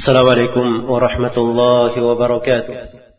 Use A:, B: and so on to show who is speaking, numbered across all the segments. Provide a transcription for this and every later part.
A: السلام عليكم ورحمة الله وبركاته.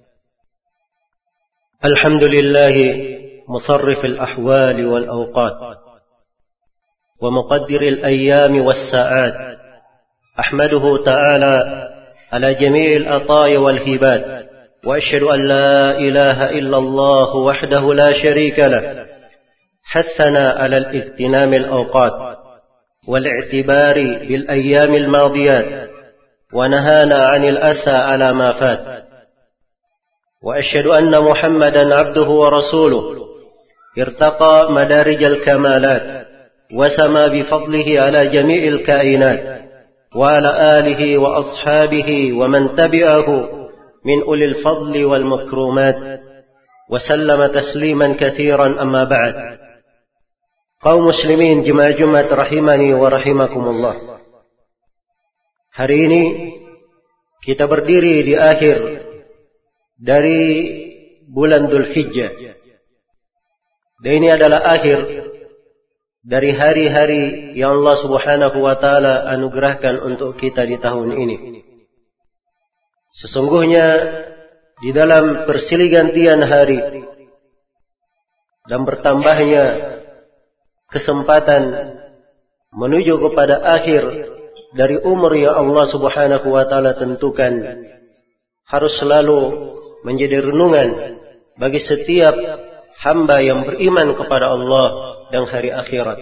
A: الحمد لله مصرف الأحوال والأوقات ومقدر الأيام والساعات، أحمده تعالى على جميع العطايا والهبات، وأشهد أن لا إله إلا الله وحده لا شريك له، حثنا على الاغتنام الأوقات والاعتبار بالأيام الماضيات، ونهانا عن الأسى على ما فات. وأشهد أن محمدا عبده ورسوله ارتقى مدارج الكمالات وسما بفضله على جميع الكائنات، وعلى آله وأصحابه ومن تبعه من أولي الفضل والمكرمات، وسلم تسليما كثيرا. أما بعد. Kaum muslimin jemaah Jumat rahimani wa rahimakumullah. Hari ini kita berdiri di akhir dari bulan Dzulhijjah. Dan ini adalah akhir dari hari-hari yang Allah Subhanahu wa taala anugerahkan untuk kita di tahun ini. Sesungguhnya di dalam bersilih gantian hari dan bertambahnya kesempatan menuju kepada akhir dari umur yang Allah Subhanahu wa taala tentukan, harus selalu menjadi renungan bagi setiap hamba yang beriman kepada Allah dan hari akhirat.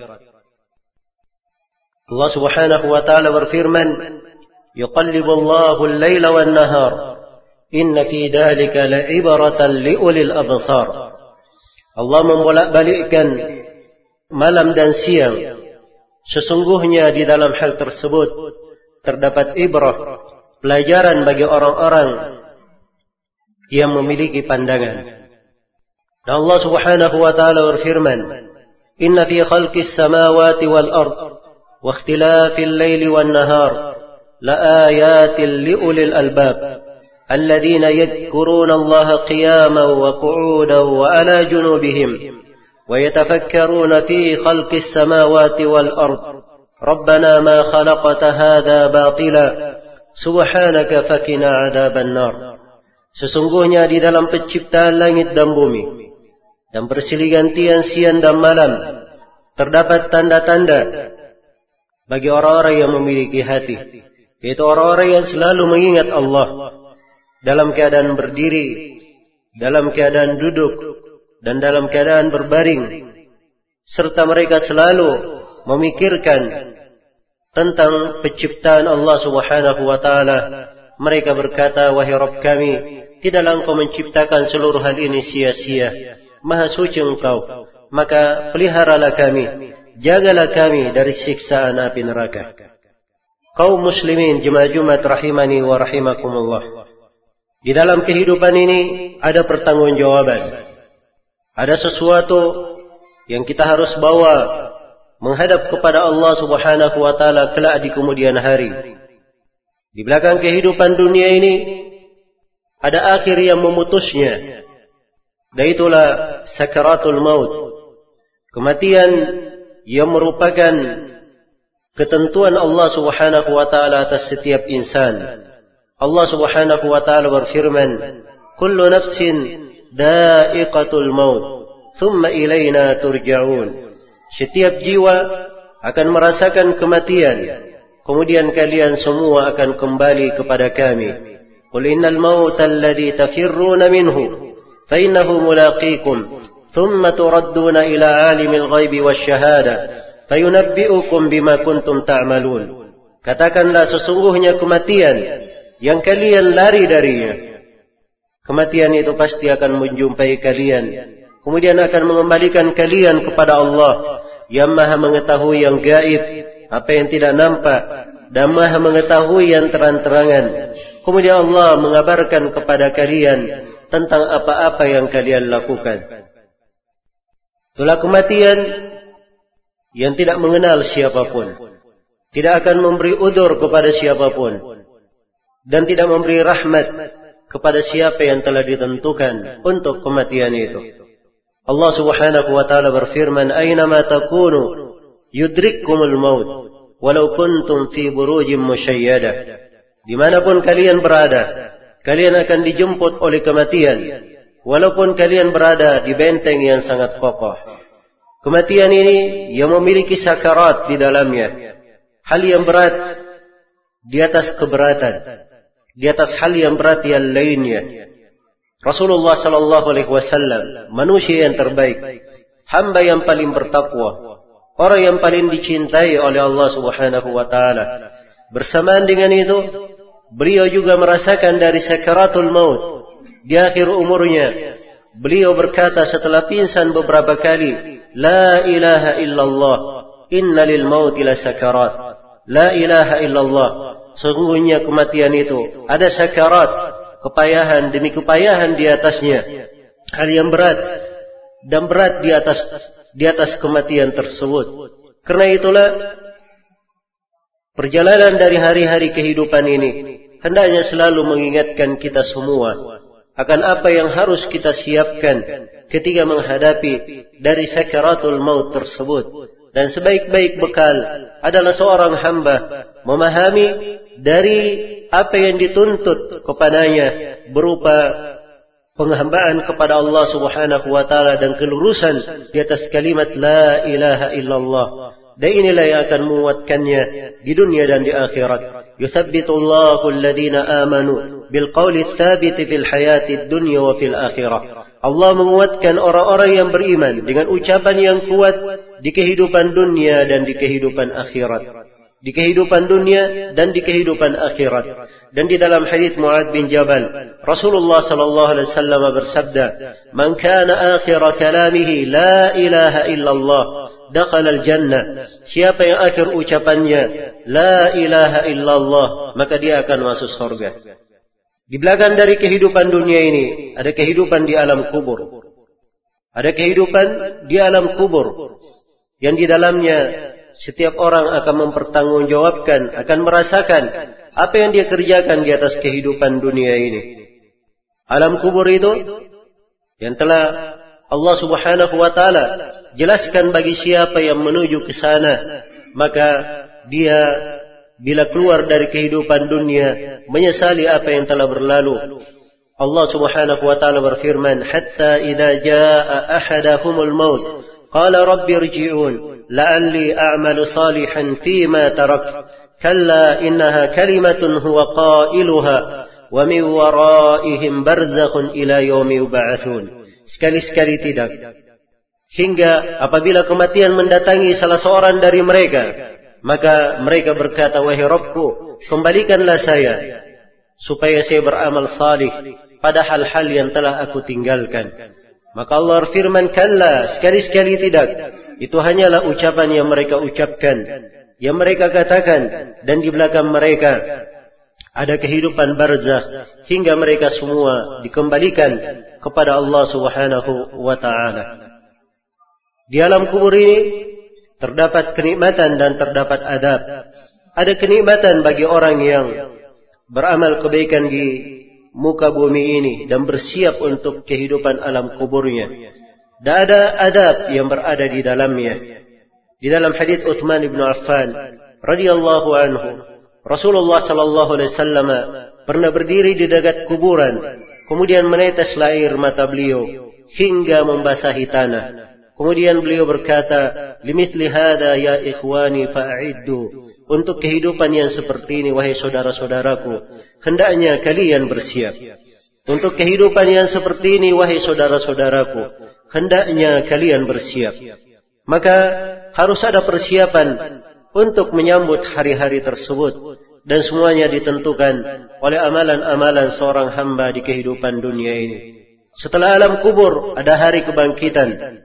A: Allah Subhanahu wa taala berfirman, "Yuqallibullahu al-laila wan-nahar, inna fi dzalika la'ibratan liulil absar." Allah membolak-balikkan malam dan siang. Sesungguhnya di dalam hal tersebut terdapat ibrah, pelajaran bagi orang-orang yang memiliki pandangan. Dan Allah Subhanahu wa taala berfirman, "Inna fi khalqis samawati wal ard wa ikhtilafil laili wan nahar laayatin liulil albab alladhina yadhkuruna Allaha qiyaman wa qu'udan wa ala junubihim ويتفكرون في خلق السماوات والأرض ربنا ما خلقت هذا باطلا سبحانك فقنا عذاب النار." Sesungguhnya di dalam penciptaan langit dan bumi dan bersilih gantian siang dan malam terdapat tanda-tanda bagi orang-orang yang memiliki hati, yaitu orang-orang yang selalu mengingat Allah dalam keadaan berdiri, dalam keadaan duduk, dan dalam keadaan berbaring, serta mereka selalu memikirkan tentang penciptaan Allah Subhanahu wa taala. Mereka berkata, "Wahai Rabb kami, tidaklah Engkau menciptakan seluruh hal ini sia-sia. Maha suci Engkau, maka peliharalah kami, jagalah kami dari siksaan api neraka." Kaum muslimin jemaah Jumat rahimani wa rahimakumullah. Di dalam kehidupan ini ada pertanggungjawaban. Ada sesuatu yang kita harus bawa menghadap kepada Allah Subhanahu wa taala kelak di kemudian hari. Di belakang kehidupan dunia ini ada akhir yang memutusnya. Dan itulah sakaratul maut. Kematian yang merupakan ketentuan Allah Subhanahu wa taala atas setiap insan. Allah Subhanahu wa taala berfirman, "Kullu nafsin da'iqatul maut, thumma ilaina turja'un." Setiap jiwa akan merasakan kematian, kemudian kalian semua akan kembali kepada kami. Qul innal mauta alladhi tafirruna minhu fa innahu mulaqikum, thumma turadduna ila alimil ghaibi wasyahada fayunabbi'ukum bima kuntum ta'malun. Katakanlah, sesungguhnya kematian yang kalian lari darinya, kematian itu pasti akan menjumpai kalian, kemudian akan mengembalikan kalian kepada Allah yang maha mengetahui yang gaib, apa yang tidak nampak, dan maha mengetahui yang terang-terangan. Kemudian Allah mengabarkan kepada kalian tentang apa-apa yang kalian lakukan. Itulah kematian yang tidak mengenal siapapun, tidak akan memberi udzur kepada siapapun, dan tidak memberi rahmat kepada siapa yang telah ditentukan untuk kematian itu. Allah Subhanahu wa taala berfirman, "Aina ma takunu yudrikkumul maut walau kuntum fi burujin musyayyada." Dimanapun kalian berada, kalian akan dijemput oleh kematian. Walaupun kalian berada di benteng yang sangat kokoh. Kematian ini yang memiliki sakarat di dalamnya. Hal yang berat di atas keberatan. Di atas hal yang berat yang lainnya. Rasulullah sallallahu alaihi wasallam, manusia yang terbaik, hamba yang paling bertakwa, orang yang paling dicintai oleh Allah Subhanahu wa taala. Bersamaan dengan itu, beliau juga merasakan dari sakaratul maut di akhir umurnya. Beliau berkata setelah pingsan beberapa kali, La ilaha illallah, inna lil mauti la sakarat. La ilaha illallah, sungguhnya kematian itu ada sakarat, kepayahan demi kepayahan di atasnya. Hal yang berat dan berat di atas kematian tersebut. Karena itulah perjalanan dari hari-hari kehidupan ini hendaknya selalu mengingatkan kita semua akan apa yang harus kita siapkan ketika menghadapi dari sakaratul maut tersebut. Dan sebaik-baik bekal adalah seorang hamba memahami dari apa yang dituntut kepadanya berupa penghambaan kepada Allah Subhanahu wa taala dan kelurusan di atas kalimat la ilaha illallah. Dan inilah yang akan menguatkannya di dunia dan di akhirat. Yuthabbitullahu alladhina amanu bil qawli tsabit fil hayatid dunya wa fil akhirah. Allah menguatkan orang-orang yang beriman dengan ucapan yang kuat di kehidupan dunia dan di kehidupan akhirat. Di kehidupan dunia dan di kehidupan akhirat. Dan di dalam hadits Mu'adz bin Jabal, Rasulullah sallallahu alaihi wasallam bersabda, "Man kana akhir kalamihi la ilaha illallah, dakhala al-jannah." Siapa yang akhir ucapannya la ilaha illallah, maka dia akan masuk surga. Di belakang dari kehidupan dunia ini ada kehidupan di alam kubur. Ada kehidupan di alam kubur yang di dalamnya setiap orang akan mempertanggungjawabkan, akan merasakan apa yang dia kerjakan di atas kehidupan dunia ini. Alam kubur itu yang telah Allah Subhanahu wa taala jelaskan bagi siapa yang menuju ke sana, maka dia bila keluar dari kehidupan dunia menyesali apa yang telah berlalu. Allah Subhanahu wa taala berfirman, "Hatta idza jaa ahadahumul maut, qala rabbi irji'un la'alli a'malu salihan fima tarak. Kalla innaha kalimatun huwa qailuha wa min waraihim barzakhun ila yaumi yub'atsun." Sekali-sekali tidak. Hingga apabila kematian mendatangi salah seorang dari mereka, maka mereka berkata, "Wahai Rabbku, kembalikanlah saya supaya saya beramal salih pada hal-hal yang telah aku tinggalkan." Maka Allah berfirman, "Kalla, sekali-sekali tidak. Itu hanyalah ucapan yang mereka ucapkan, yang mereka katakan, dan di belakang mereka ada kehidupan barzakh hingga mereka semua dikembalikan kepada Allah Subhanahu wa taala." Di alam kubur ini terdapat kenikmatan dan terdapat adab. Ada kenikmatan bagi orang yang beramal kebaikan di muka bumi ini dan bersiap untuk kehidupan alam kuburnya. Dan ada adab yang berada di dalamnya. Di dalam hadits Uthman bin Affan radhiyallahu anhu, Rasulullah sallallahu alaihi wasallam pernah berdiri di dekat kuburan, kemudian menetes air mata beliau hingga membasahi tanah. Kemudian beliau berkata, "Limithli hadza ya ikhwani fa'iddu." Untuk kehidupan yang seperti ini, wahai saudara-saudaraku, hendaknya kalian bersiap. Untuk kehidupan yang seperti ini, wahai saudara-saudaraku, hendaknya kalian bersiap. Maka harus ada persiapan untuk menyambut hari-hari tersebut. Dan semuanya ditentukan oleh amalan-amalan seorang hamba di kehidupan dunia ini. Setelah alam kubur, ada hari kebangkitan.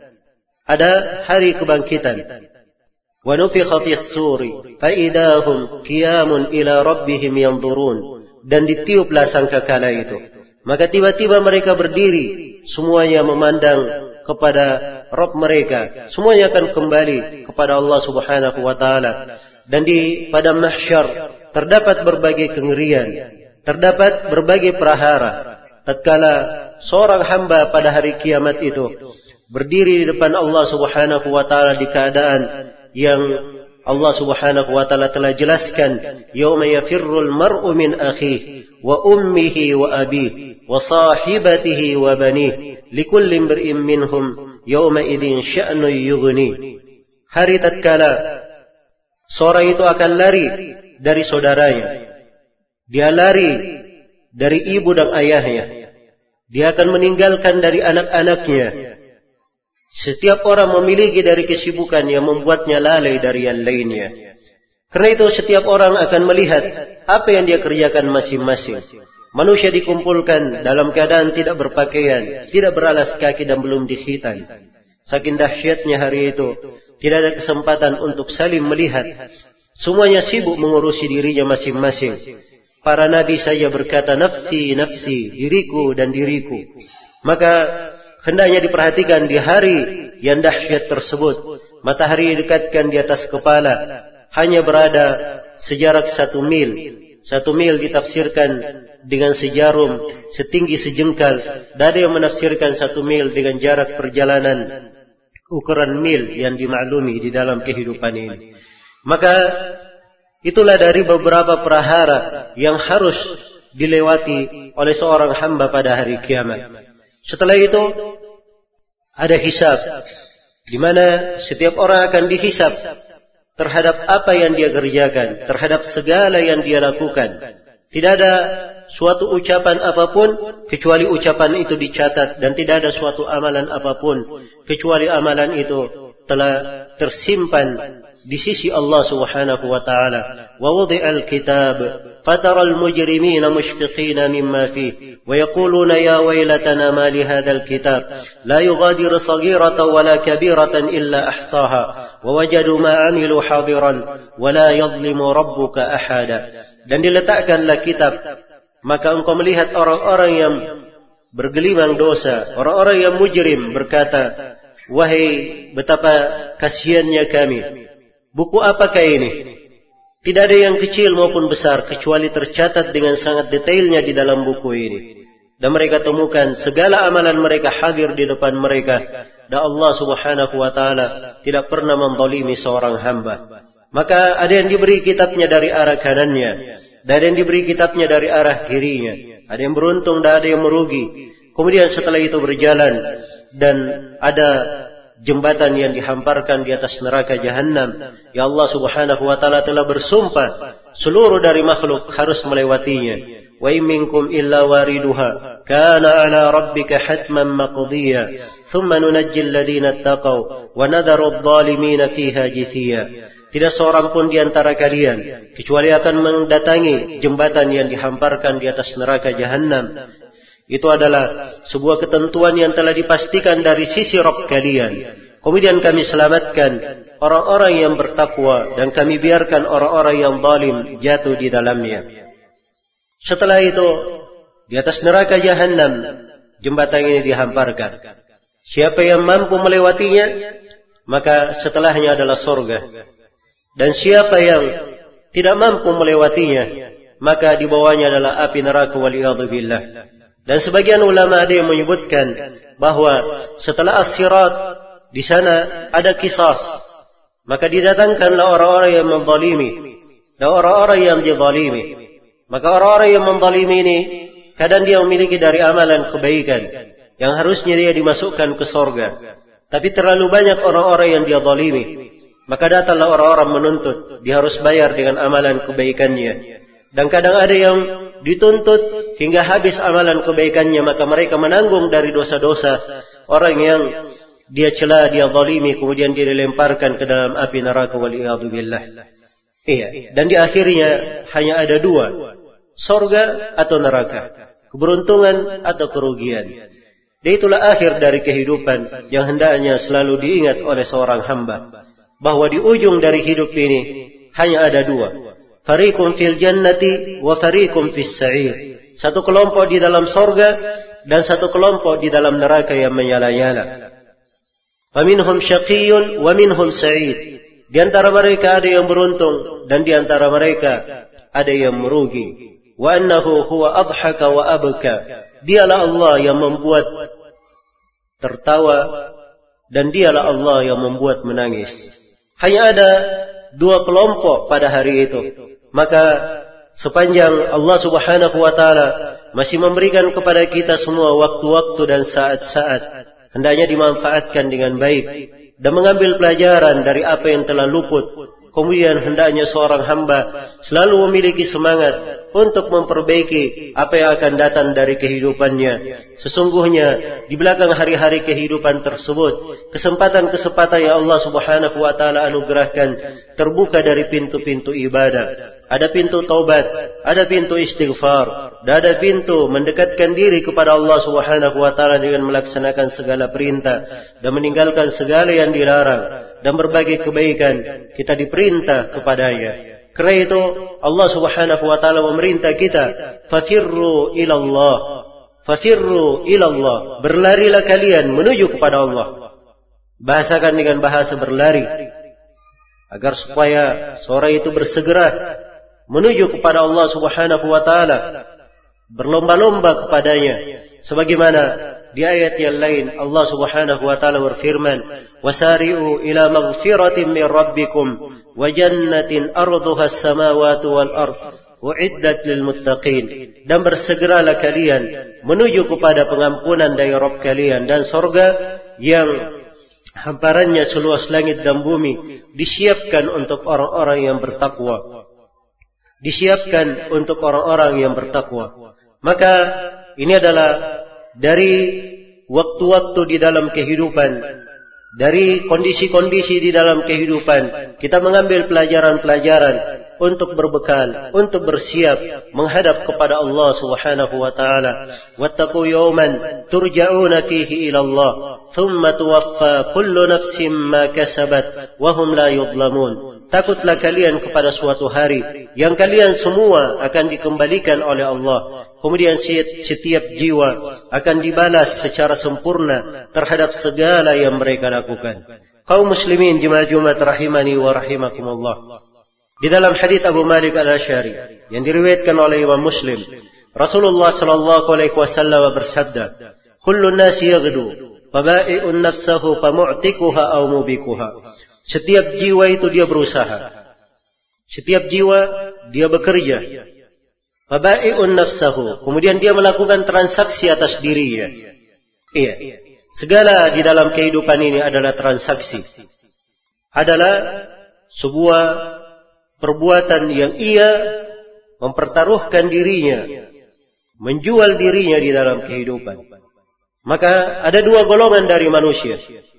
A: Ada hari kebangkitan. Wa nufikha fis suri fa idahum qiyamun ila rabbihim yanzurun. Dan ditiuplah sangkakala itu. Maka tiba-tiba mereka berdiri, semuanya memandang kepada Rabb mereka. Semuanya akan kembali kepada Allah Subhanahu wa taala. Dan di padang mahsyar terdapat berbagai kengerian, terdapat berbagai prahara. Tatkala seorang hamba pada hari kiamat itu berdiri di depan Allah Subhanahu wa taala di keadaan yang Allah Subhanahu wa taala telah jelaskan, yauma yafirrul mar'u min akhihi wa ummihi wa abihi wa sahibatihi wa banihi likulli imri'in minhum yauma idzin sya'nun yughni. Hari tatkala seorang itu akan lari dari saudaranya, dia lari dari ibu dan ayahnya, dia akan meninggalkan dari anak-anaknya. Setiap orang memiliki dari kesibukan yang membuatnya lalai dari yang lainnya. Karena itu setiap orang akan melihat apa yang dia kerjakan masing-masing. Manusia dikumpulkan dalam keadaan tidak berpakaian, tidak beralas kaki dan belum dikhitan. Saking dahsyatnya hari itu, tidak ada kesempatan untuk saling melihat. Semuanya sibuk mengurusi dirinya masing-masing. Para nabi saja berkata, nafsi, nafsi, diriku dan diriku. Maka hendaknya diperhatikan di hari yang dahsyat tersebut. Matahari didekatkan di atas kepala, hanya berada sejarak 1 mil. 1 mil ditafsirkan dengan sejarum setinggi sejengkal. Dan ada yang menafsirkan 1 mil dengan jarak perjalanan ukuran mil yang dimaklumi di dalam kehidupan ini. Maka itulah dari beberapa prahara yang harus dilewati oleh seorang hamba pada hari kiamat. Setelah itu ada hisab, di mana setiap orang akan dihisab terhadap apa yang dia kerjakan, terhadap segala yang dia lakukan. Tidak ada suatu ucapan apapun kecuali ucapan itu dicatat, dan tidak ada suatu amalan apapun kecuali amalan itu telah tersimpan di sisi Allah Subhanahu wa taala. Wa wudi'al kitab fataral mujrimina mushfiqina mimma fihi wa yaquluna ya waylatana ma li hadzal kitab la yughadiru saghiratan wala kabiratan illa ahsaha wa wajadu ma 'amilu hadiran wa la yadhlimu rabbuka ahada. Dan diletakkanlah kitab, maka engkau melihat orang-orang yang bergelimang dosa, orang-orang yang mujrim berkata, wahai betapa kasihannya kami. Buku apakah ini? Tidak ada yang kecil maupun besar kecuali tercatat dengan sangat detailnya di dalam buku ini. Dan mereka temukan segala amalan mereka hadir di depan mereka. Dan Allah Subhanahu wa taala tidak pernah menzalimi seorang hamba. Maka ada yang diberi kitabnya dari arah kanannya, dan ada yang diberi kitabnya dari arah kirinya. Ada yang beruntung dan ada yang merugi. Kemudian setelah itu berjalan, dan ada jembatan yang dihamparkan di atas neraka Jahannam. Ya Allah Subhanahu wa taala telah bersumpah seluruh dari makhluk harus melewatinya. Wa in minkum illa wariduha kana ala rabbika hatman maqdiya thumma nunajjil ladzina ittaqaw wa nadharu adh-dhalimina fiha jithiya. Tidak seorang pun di antara kalian kecuali akan mendatangi jembatan yang dihamparkan di atas neraka Jahannam. Itu adalah sebuah ketentuan yang telah dipastikan dari sisi Rabb kalian. Kemudian kami selamatkan orang-orang yang bertakwa, dan kami biarkan orang-orang yang zalim jatuh di dalamnya. Setelah itu, di atas neraka Jahannam, jembatan ini dihamparkan. Siapa yang mampu melewatinya, maka setelahnya adalah surga. Dan siapa yang tidak mampu melewatinya, maka di bawahnya adalah api neraka waliyadzubillah. Dan sebagian ulama ada yang menyebutkan bahwa setelah as-sirat di sana ada qisas, maka didatangkanlah orang-orang yang menzalimi dan orang-orang yang dizalimi. Maka orang-orang yang menzalimi ini kadang dia memiliki dari amalan kebaikan yang harusnya dia dimasukkan ke surga, tapi terlalu banyak orang-orang yang dia zalimi. Maka datanglah orang-orang menuntut, dia harus bayar dengan amalan kebaikannya. Dan kadang ada yang dituntut hingga habis amalan kebaikannya, maka mereka menanggung dari dosa-dosa orang yang dia cela, dia zalimi, kemudian dia dilemparkan ke dalam api neraka waliyadzubillah. Iya, dan di akhirnya hanya ada dua, surga atau neraka, keberuntungan atau kerugian. Dan itulah akhir dari kehidupan yang hendaknya selalu diingat oleh seorang hamba, bahwa di ujung dari hidup ini hanya ada dua. Fariqun fil jannati wa fariqun fis sa'ir. Satu kelompok di dalam surga dan satu kelompok di dalam neraka yang menyala-nyala. Faminhum syaqiyyun wa minhum sa'id. Di antara mereka ada yang beruntung dan di antara mereka ada yang merugi. Wa annahu huwa adhaka wa abka. Dialah Allah yang membuat tertawa dan dialah Allah yang membuat menangis. Hanya ada dua kelompok pada hari itu. Maka sepanjang Allah Subhanahu wa taala masih memberikan kepada kita semua waktu-waktu dan saat-saat, hendaknya dimanfaatkan dengan baik dan mengambil pelajaran dari apa yang telah luput. Kemudian hendaknya seorang hamba selalu memiliki semangat untuk memperbaiki apa yang akan datang dari kehidupannya. Sesungguhnya di belakang hari-hari kehidupan tersebut, kesempatan-kesempatan yang Allah Subhanahu wa taala anugerahkan terbuka dari pintu-pintu ibadah. Ada pintu taubat, ada pintu istighfar, dan ada pintu mendekatkan diri kepada Allah Subhanahu wa taala dengan melaksanakan segala perintah dan meninggalkan segala yang dilarang, dan berbagai kebaikan kita diperintah kepadanya. Karena itu Allah Subhanahu wa taala memerintah kita, fafirru ilallah, fafirru ilallah, berlarilah kalian menuju kepada Allah. Bahasakan dengan bahasa berlari, agar supaya seorang itu bersegera menuju kepada Allah Subhanahu wa taala, berlomba-lomba kepadanya. Sebagaimana di ayat yang lain Allah Subhanahu wa taala berfirman, wasari'u ila maghfiratin min rabbikum wa jannatin arduha as-samawati wal ard uiddat lil muttaqin, dan bersegeralah kalian menuju kepada pengampunan dari Rabb kalian dan surga yang hamparannya seluas langit dan bumi, disiapkan untuk orang-orang yang bertakwa. Disiapkan untuk orang-orang yang bertakwa. Maka ini adalah dari waktu-waktu di dalam kehidupan, dari kondisi-kondisi di dalam kehidupan, kita mengambil pelajaran-pelajaran untuk berbekal, untuk bersiap menghadap kepada Allah Subhanahu wa taala. Wattaqu yawman turja'una fihi ila Allah, thumma tuwaffa kullu nafsin ma kasabat wa hum la yudhlamun. Takutlah kalian kepada suatu hari yang kalian semua akan dikembalikan oleh Allah. Kemudian setiap jiwa akan dibalas secara sempurna terhadap segala yang mereka lakukan. Kaum muslimin jemaah-jemaah rahimani wa rahimakumullah. Di dalam hadis Abu Malik Al-Asy'ari yang diriwayatkan oleh Imam Muslim, Rasulullah sallallahu alaihi wasallam bersabda, "Kullu nasi yaghdu, faba'i'un nafsahu famu'tikuha aw mubikuha." Setiap jiwa itu dia berusaha. Setiap jiwa dia bekerja. Faba'i'un nafsahu, kemudian dia melakukan transaksi atas dirinya. Iya. Segala di dalam kehidupan ini adalah transaksi. Adalah sebuah perbuatan yang ia mempertaruhkan dirinya, menjual dirinya di dalam kehidupan. Maka ada dua golongan dari manusia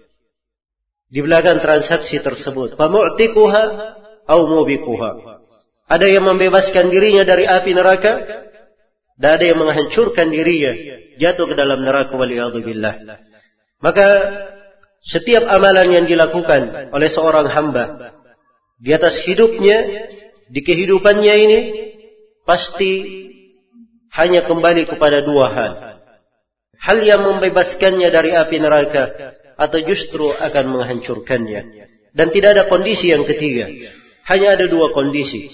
A: di belakang transaksi tersebut. Famu'tikuha au mubikuha. Ada yang membebaskan dirinya dari api neraka, dan ada yang menghancurkan dirinya jatuh ke dalam neraka, waliyadzubillah. Maka setiap amalan yang dilakukan oleh seorang hamba di atas hidupnya, di kehidupannya ini, pasti hanya kembali kepada dua hal. Hal yang membebaskannya dari api neraka, atau justru akan menghancurkannya. Dan tidak ada kondisi yang ketiga. Hanya ada dua kondisi.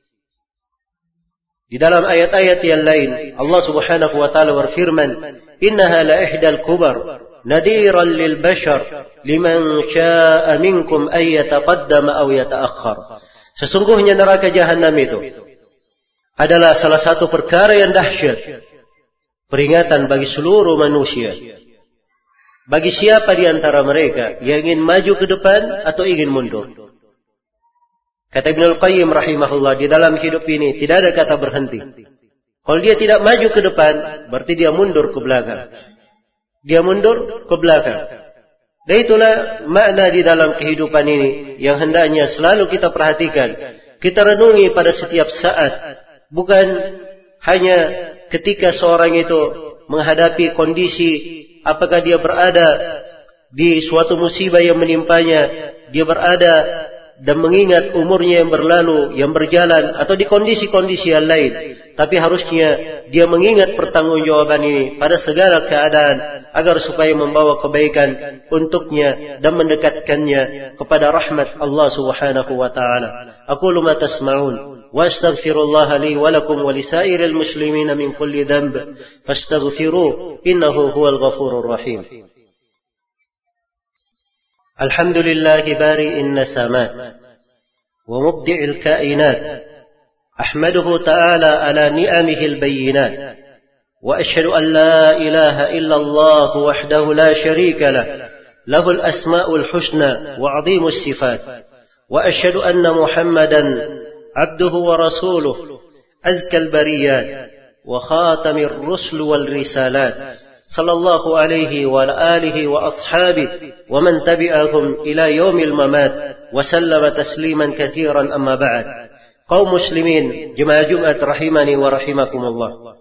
A: Di dalam ayat-ayat yang lain, Allah Subhanahu wa taala berfirman, "Innaha la ihdal kubar, nadiran lil bashar, liman syaa'a minkum ay yataqaddama aw yata'akhkhar." Sesungguhnya neraka jahanam itu adalah salah satu perkara yang dahsyat, peringatan bagi seluruh manusia. Bagi siapa di antara mereka yang ingin maju ke depan atau ingin mundur. Kata Ibnul Qayyim rahimahullah, di dalam hidup ini tidak ada kata berhenti. Kalau dia tidak maju ke depan, berarti dia mundur ke belakang. Dia mundur ke belakang. Dan itulah makna di dalam kehidupan ini yang hendaknya selalu kita perhatikan. Kita renungi pada setiap saat. Bukan hanya ketika seorang itu menghadapi kondisi, apakah dia berada di suatu musibah yang menimpanya, dia berada dan mengingat umurnya yang berlalu, yang berjalan, atau di kondisi-kondisi yang lain. Tapi harusnya dia mengingat pertanggungjawaban ini pada segala keadaan, agar supaya membawa kebaikan untuknya dan mendekatkannya kepada rahmat Allah Subhanahu wa taala. Aqulu ma tasma'un wa astaghfirullah li wa lakum wa lisairil muslimin min kulli dhanb fastaghfiruhu innahu huwal ghafurur rahim. Alhamdulillahi bari'in nasamat ومبدع الكائنات، أحمده تعالى على نعمه البينات، وأشهد أن لا إله إلا الله وحده لا شريك له، له الأسماء الحسنى وعظيم الصفات، وأشهد أن محمدا عبده ورسوله أزكى البريات وخاتم الرسل والرسالات، صلى الله عليه وعلى آله وأصحابه ومن تبعهم إلى يوم الممات وسلم تسليما كثيرا. أما بعد. Kaum muslimin, jemaah Jumat rahimani wa rahimakumullah.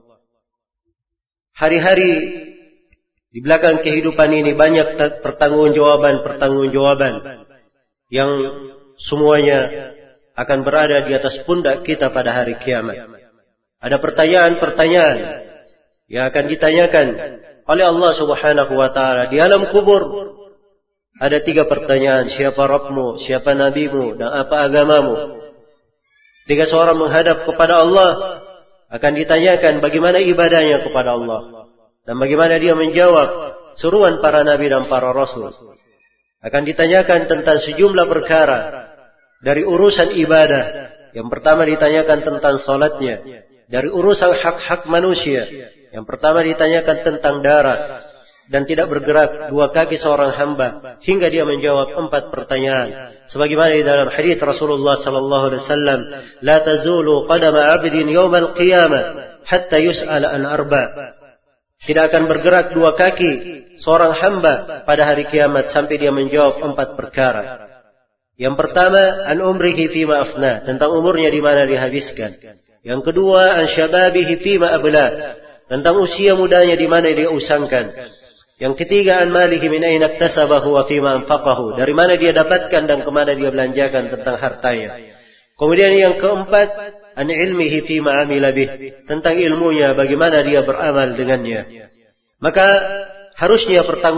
A: Hari-hari di belakang kehidupan ini banyak pertanggungjawaban yang semuanya akan berada di atas pundak kita pada hari kiamat. Ada pertanyaan-pertanyaan yang akan ditanyakan oleh Allah Subhanahu wa taala di alam kubur. Ada 3 pertanyaan: siapa Rabbmu, siapa nabimu, dan apa agamamu? Ketika seorang menghadap kepada Allah, akan ditanyakan bagaimana ibadahnya kepada Allah dan bagaimana dia menjawab seruan para nabi dan para rasul. Akan ditanyakan tentang sejumlah perkara dari urusan ibadah. Yang pertama ditanyakan tentang salatnya. Dari urusan hak-hak manusia, yang pertama ditanyakan tentang darah dan tidak bergerak 2 kaki seorang hamba hingga dia menjawab 4 pertanyaan. Sebagaimana di dalam hadis Rasulullah sallallahu alaihi wasallam, la tazulu qadama 'abdin yaumal qiyamah hatta yus'ala an 4. Tidak akan bergerak 2 kaki seorang hamba pada hari kiamat sampai dia menjawab 4 perkara. Yang pertama, an umrihi fima afna, tentang umurnya di mana dihabiskan. Yang kedua, an syababihi fima abla, tentang usia mudanya di mana dia usangkan. Yang ketiga, an malihi min aina iktasabahu wa fima anfaqahu, dari mana dia dapatkan dan kemana dia belanjakan tentang hartanya. Kemudian yang keempat, an ilmihi fima amila bih, tentang ilmunya bagaimana dia beramal dengannya. Maka harusnya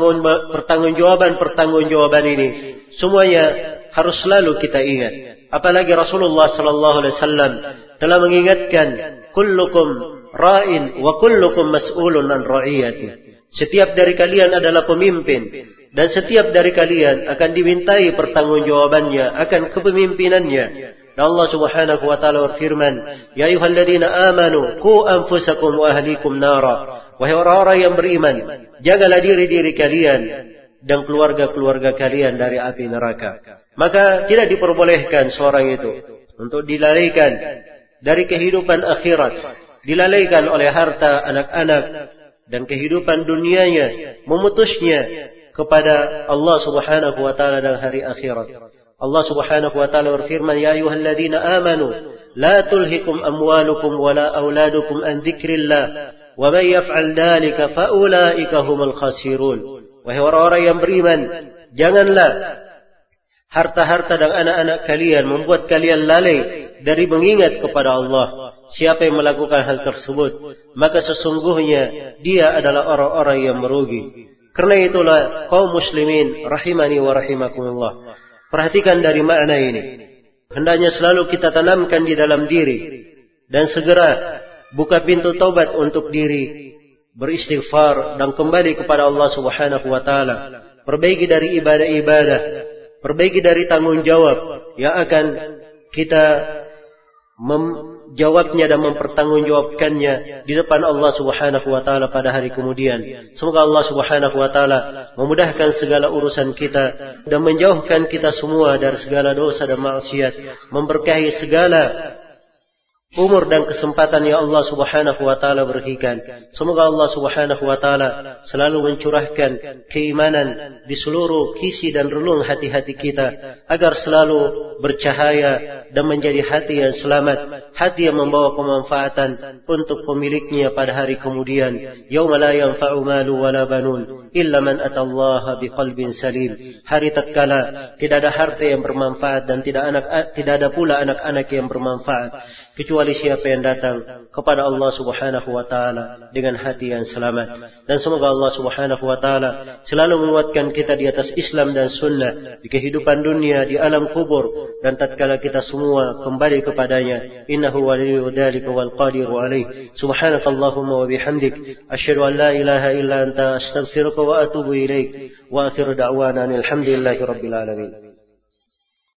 A: pertanggungjawaban ini semuanya harus selalu kita ingat. Apalagi Rasulullah sallallahu alaihi wasallam telah mengingatkan, kullukum ra'in wa kullukum mas'ulun an ra'iyati. Setiap dari kalian adalah pemimpin dan setiap dari kalian akan dimintai pertanggungjawabannya akan kepemimpinannya. Dan Allah Subhanahu wa taala berfirman, ya ayyuhalladzina amanu qu anfusakum wa ahlikum nara. Wahai orang-orang yang beriman, jagalah diri-diri kalian dan keluarga-keluarga kalian dari api neraka. Maka tidak diperbolehkan seorang itu untuk dilalaikan dari kehidupan akhirat, dilalaikan oleh harta, anak-anak, dan kehidupan dunianya, memutusnya kepada Allah Subhanahu wa taala dan hari akhirat. Allah Subhanahu wa taala berfirman, ya ayyuhalladzina amanu la tulhikum amwalukum wala auladukum an dzikrillah wa may yaf'al dzalika faulaika humul khasirun. Wahai orang-orang yang beriman, janganlah harta-harta dan anak-anak kalian membuat kalian lalai dari mengingat kepada Allah. Siapa yang melakukan hal tersebut, maka sesungguhnya dia adalah orang-orang yang merugi. Karena itulah kaum muslimin rahimani wa rahimakumullah, perhatikan dari makna ini. Hendaknya selalu kita tanamkan di dalam diri dan segera buka pintu taubat untuk diri, beristighfar dan kembali kepada Allah Subhanahu wa taala. Perbaiki dari ibadah-ibadah, perbaiki dari tanggung jawab yang akan kita menjawabnya dan mempertanggungjawabkannya di depan Allah Subhanahu wa taala pada hari kemudian. Semoga Allah Subhanahu wa taala memudahkan segala urusan kita dan menjauhkan kita semua dari segala dosa dan maksiat, memberkahi segala umur dan kesempatan yang Allah Subhanahu wa taala berikan. Semoga Allah Subhanahu wa taala selalu mencurahkan keimanan di seluruh kisi dan relung hati-hati kita agar selalu bercahaya dan menjadi hati yang selamat, hati yang membawa kemanfaatan untuk pemiliknya pada hari kemudian. Yauma la yanfa'u malu wala banun illa man atallaha biqalbin salim. Hari tatkala tidak ada harta yang bermanfaat dan tidak ada pula anak-anak yang bermanfaat kecuali siapa yang datang kepada Allah Subhanahu wa taala dengan hati yang selamat. Dan semoga Allah Subhanahu wa taala selalu menguatkan kita di atas Islam dan sunnah di kehidupan dunia, di alam kubur, dan tatkala kita semua kembali kepadanya. Innahu waliyyu dzalika wal qadiru alaih. Subhanakallahumma wa bihamdik asyhadu an la ilaha illa anta astaghfiruka wa atubu ilaik. Wa akhiru da'wana alhamdulillahi rabbil alamin.